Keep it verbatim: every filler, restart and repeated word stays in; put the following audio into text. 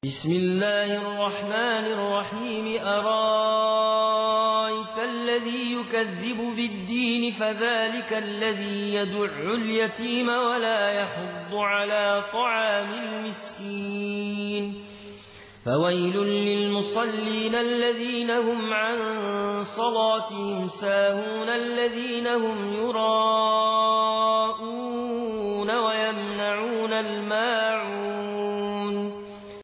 بسم الله الرحمن الرحيم أرايت الذي يكذب بالدين فذلك الذي يدع اليتيم ولا يحض على طعام المسكين فويل للمصلين الذين هم عن صلاتهم ساهون الذين هم يراءون